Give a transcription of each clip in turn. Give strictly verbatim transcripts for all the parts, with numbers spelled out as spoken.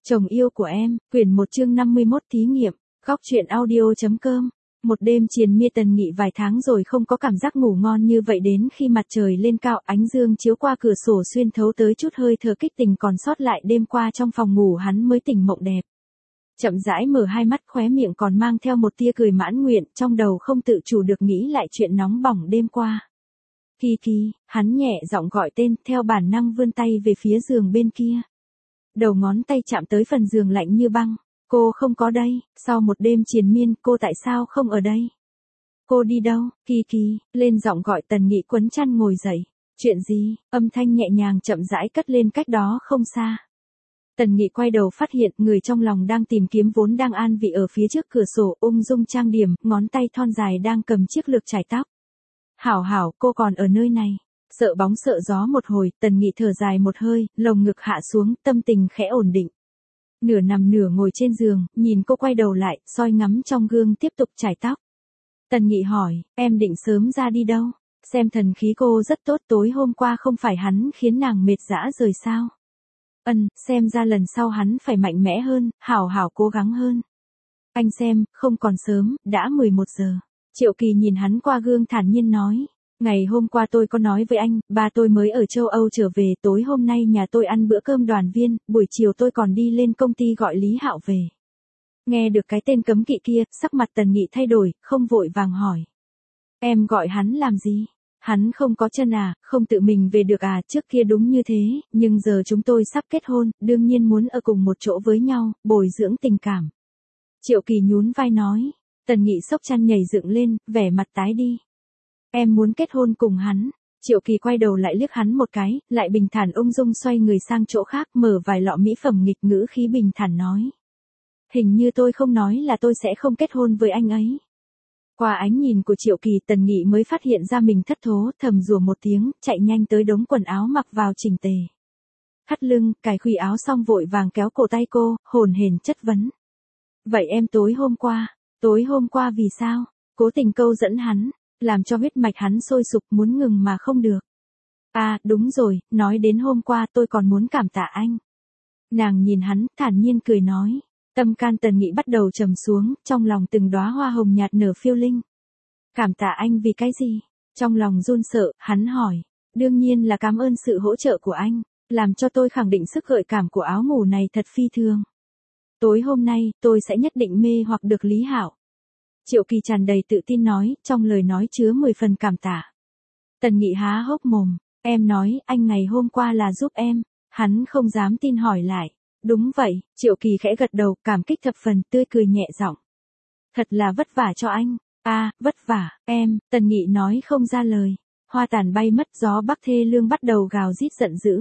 Chồng yêu của em, quyển một chương năm mươi mốt thí nghiệm, góc truyện audio.com. Một đêm triền miên Tần Nghị vài tháng rồi không có cảm giác ngủ ngon như vậy đến khi mặt trời lên cao ánh dương chiếu qua cửa sổ xuyên thấu tới chút hơi thở kích tình còn sót lại đêm qua trong phòng ngủ hắn mới tỉnh mộng đẹp. Chậm rãi mở hai mắt khóe miệng còn mang theo một tia cười mãn nguyện trong đầu không tự chủ được nghĩ lại chuyện nóng bỏng đêm qua. Kiki, hắn nhẹ giọng gọi tên theo bản năng vươn tay về phía giường bên kia. Đầu ngón tay chạm tới phần giường lạnh như băng. Cô không có đây, sau một đêm triền miên cô tại sao không ở đây? Cô đi đâu? Kiki, lên giọng gọi Tần Nghị quấn chăn ngồi dậy. Chuyện gì? Âm thanh nhẹ nhàng chậm rãi cất lên cách đó không xa. Tần Nghị quay đầu phát hiện người trong lòng đang tìm kiếm vốn đang an vị ở phía trước cửa sổ ung dung trang điểm, ngón tay thon dài đang cầm chiếc lược chải tóc. Hảo hảo, cô còn ở nơi này. Sợ bóng sợ gió một hồi, Tần Nghị thở dài một hơi, lồng ngực hạ xuống, tâm tình khẽ ổn định. Nửa nằm nửa ngồi trên giường, nhìn cô quay đầu lại, soi ngắm trong gương tiếp tục chải tóc. Tần Nghị hỏi, em định sớm ra đi đâu? Xem thần khí cô rất tốt, tối hôm qua không phải hắn khiến nàng mệt dã rời sao? Ân, xem ra lần sau hắn phải mạnh mẽ hơn, hảo hảo cố gắng hơn. Anh xem, không còn sớm, đã mười một giờ. Triệu Kỳ nhìn hắn qua gương thản nhiên nói. Ngày hôm qua tôi có nói với anh, ba tôi mới ở châu Âu trở về, tối hôm nay nhà tôi ăn bữa cơm đoàn viên, buổi chiều tôi còn đi lên công ty gọi Lý Hạo về. Nghe được cái tên cấm kỵ kia, sắc mặt Tần Nghị thay đổi, không vội vàng hỏi. Em gọi hắn làm gì? Hắn không có chân à, không tự mình về được à, trước kia đúng như thế, nhưng giờ chúng tôi sắp kết hôn, đương nhiên muốn ở cùng một chỗ với nhau, bồi dưỡng tình cảm. Triệu Kỳ nhún vai nói. Tần Nghị sốc chăn nhảy dựng lên, vẻ mặt tái đi. Em muốn kết hôn cùng hắn. Triệu Kỳ quay đầu lại liếc hắn một cái, lại bình thản ung dung xoay người sang chỗ khác, mở vài lọ mỹ phẩm nghịch ngữ khí bình thản nói. Hình như tôi không nói là tôi sẽ không kết hôn với anh ấy. Qua ánh nhìn của Triệu Kỳ, Tần Nghị mới phát hiện ra mình thất thố, thầm rủa một tiếng, chạy nhanh tới đống quần áo mặc vào chỉnh tề. Thắt lưng, cài khuy áo xong vội vàng kéo cổ tay cô, hồn hển chất vấn. Vậy em tối hôm qua, tối hôm qua vì sao? Cố tình câu dẫn hắn. Làm cho huyết mạch hắn sôi sục muốn ngừng mà không được. À, đúng rồi, nói đến hôm qua tôi còn muốn cảm tạ anh. Nàng nhìn hắn, thản nhiên cười nói. Tâm can Tần Nghị bắt đầu trầm xuống, trong lòng từng đóa hoa hồng nhạt nở phiêu linh. Cảm tạ anh vì cái gì? Trong lòng run sợ, hắn hỏi. Đương nhiên là cảm ơn sự hỗ trợ của anh, làm cho tôi khẳng định sức gợi cảm của áo ngủ này thật phi thường. Tối hôm nay, tôi sẽ nhất định mê hoặc được Lý Hạo. Triệu Kỳ tràn đầy tự tin nói, trong lời nói chứa mười phần cảm tạ. Tần Nghị há hốc mồm, em nói, anh ngày hôm qua là giúp em, hắn không dám tin hỏi lại. Đúng vậy, Triệu Kỳ khẽ gật đầu, cảm kích thập phần, tươi cười nhẹ giọng. Thật là vất vả cho anh, à, vất vả, em, Tần Nghị nói không ra lời. Hoa tàn bay mất, gió bắc thê lương bắt đầu gào rít giận dữ.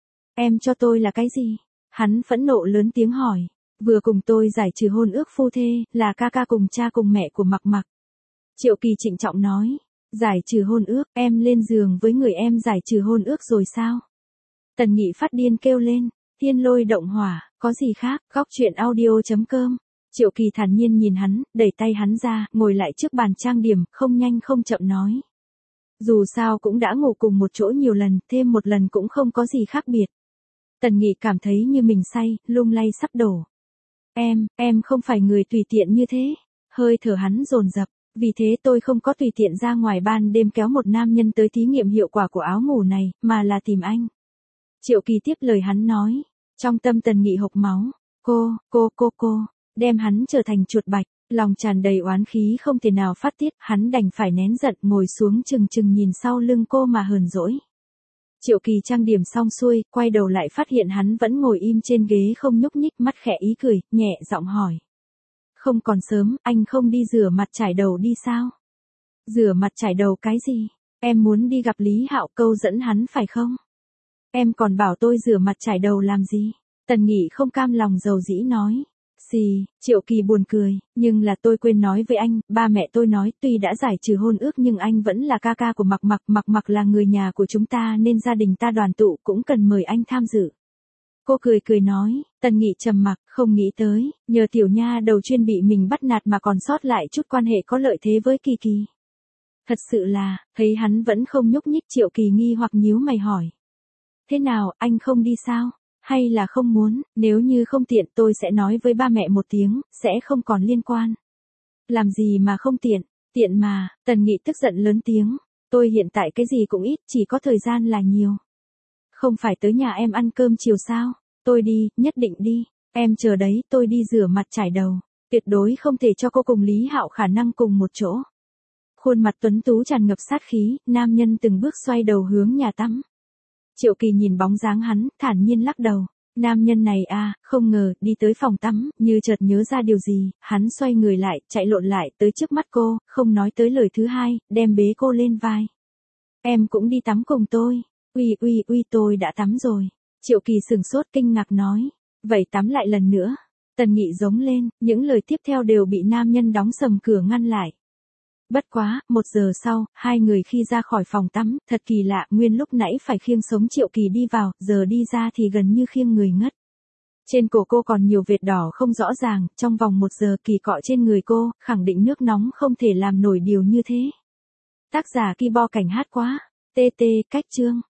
Em cho tôi là cái gì? Hắn phẫn nộ lớn tiếng hỏi. Vừa cùng tôi giải trừ hôn ước phu thê, là ca ca cùng cha cùng mẹ của Mặc Mặc. Triệu Kỳ trịnh trọng nói, giải trừ hôn ước, em lên giường với người em giải trừ hôn ước rồi sao? Tần Nghị phát điên kêu lên, thiên lôi động hỏa, có gì khác, góc truyện audio.com. Triệu Kỳ thản nhiên nhìn hắn, đẩy tay hắn ra, ngồi lại trước bàn trang điểm, không nhanh không chậm nói. Dù sao cũng đã ngủ cùng một chỗ nhiều lần, thêm một lần cũng không có gì khác biệt. Tần Nghị cảm thấy như mình say, lung lay sắp đổ. Em, em không phải người tùy tiện như thế. Hơi thở hắn dồn dập, vì thế tôi không có tùy tiện ra ngoài ban đêm kéo một nam nhân tới thí nghiệm hiệu quả của áo ngủ này, mà là tìm anh. Triệu Kỳ tiếp lời hắn nói, trong tâm Tần Nghị hộc máu, cô, cô, cô, cô, đem hắn trở thành chuột bạch, lòng tràn đầy oán khí không thể nào phát tiết, hắn đành phải nén giận ngồi xuống chừng chừng nhìn sau lưng cô mà hờn dỗi. Triệu Kỳ trang điểm xong xuôi, quay đầu lại phát hiện hắn vẫn ngồi im trên ghế không nhúc nhích, mắt khẽ ý cười, nhẹ giọng hỏi. Không còn sớm, anh không đi rửa mặt chải đầu đi sao? Rửa mặt chải đầu cái gì? Em muốn đi gặp Lý Hạo câu dẫn hắn phải không? Em còn bảo tôi rửa mặt chải đầu làm gì? Tần Nghị không cam lòng dầu dĩ nói. Xì, Triệu Kỳ buồn cười, nhưng là tôi quên nói với anh, ba mẹ tôi nói tuy đã giải trừ hôn ước nhưng anh vẫn là ca ca của Mặc Mặc, Mặc Mặc là người nhà của chúng ta nên gia đình ta đoàn tụ cũng cần mời anh tham dự. Cô cười cười nói, Tần Nghị trầm mặc, không nghĩ tới, nhờ tiểu nha đầu chuyên bị mình bắt nạt mà còn sót lại chút quan hệ có lợi thế với Kỳ Kỳ. Thật sự là, thấy hắn vẫn không nhúc nhích, Triệu Kỳ nghi hoặc nhíu mày hỏi. Thế nào, anh không đi sao? hay là không muốn, nếu như không tiện tôi sẽ nói với ba mẹ một tiếng, sẽ không còn liên quan. Làm gì mà không tiện, tiện mà, Tần Nghị tức giận lớn tiếng, tôi hiện tại cái gì cũng ít, chỉ có thời gian là nhiều. Không phải tới nhà em ăn cơm chiều sao, tôi đi, nhất định đi, em chờ đấy, tôi đi rửa mặt chải đầu, tuyệt đối không thể cho cô cùng Lý Hạo khả năng cùng một chỗ. Khuôn mặt tuấn tú tràn ngập sát khí, nam nhân từng bước xoay đầu hướng nhà tắm. Triệu Kỳ nhìn bóng dáng hắn, thản nhiên lắc đầu. Nam nhân này à, không ngờ, đi tới phòng tắm, như chợt nhớ ra điều gì, hắn xoay người lại, chạy lộn lại, tới trước mắt cô, không nói tới lời thứ hai, đem bế cô lên vai. Em cũng đi tắm cùng tôi. Uy uy uy tôi đã tắm rồi. Triệu Kỳ sừng sốt kinh ngạc nói. Vậy tắm lại lần nữa. Tần Nghị giống lên, những lời tiếp theo đều bị nam nhân đóng sầm cửa ngăn lại. Bất quá, một giờ sau, hai người khi ra khỏi phòng tắm, thật kỳ lạ, nguyên lúc nãy phải khiêng sống Triệu Kỳ đi vào, giờ đi ra thì gần như khiêng người ngất. Trên cổ cô còn nhiều vệt đỏ không rõ ràng, trong vòng một giờ kỳ cọ trên người cô, khẳng định nước nóng không thể làm nổi điều như thế. Tác giả Ki Bo Cảnh Hát quá. tê tê, cách chương.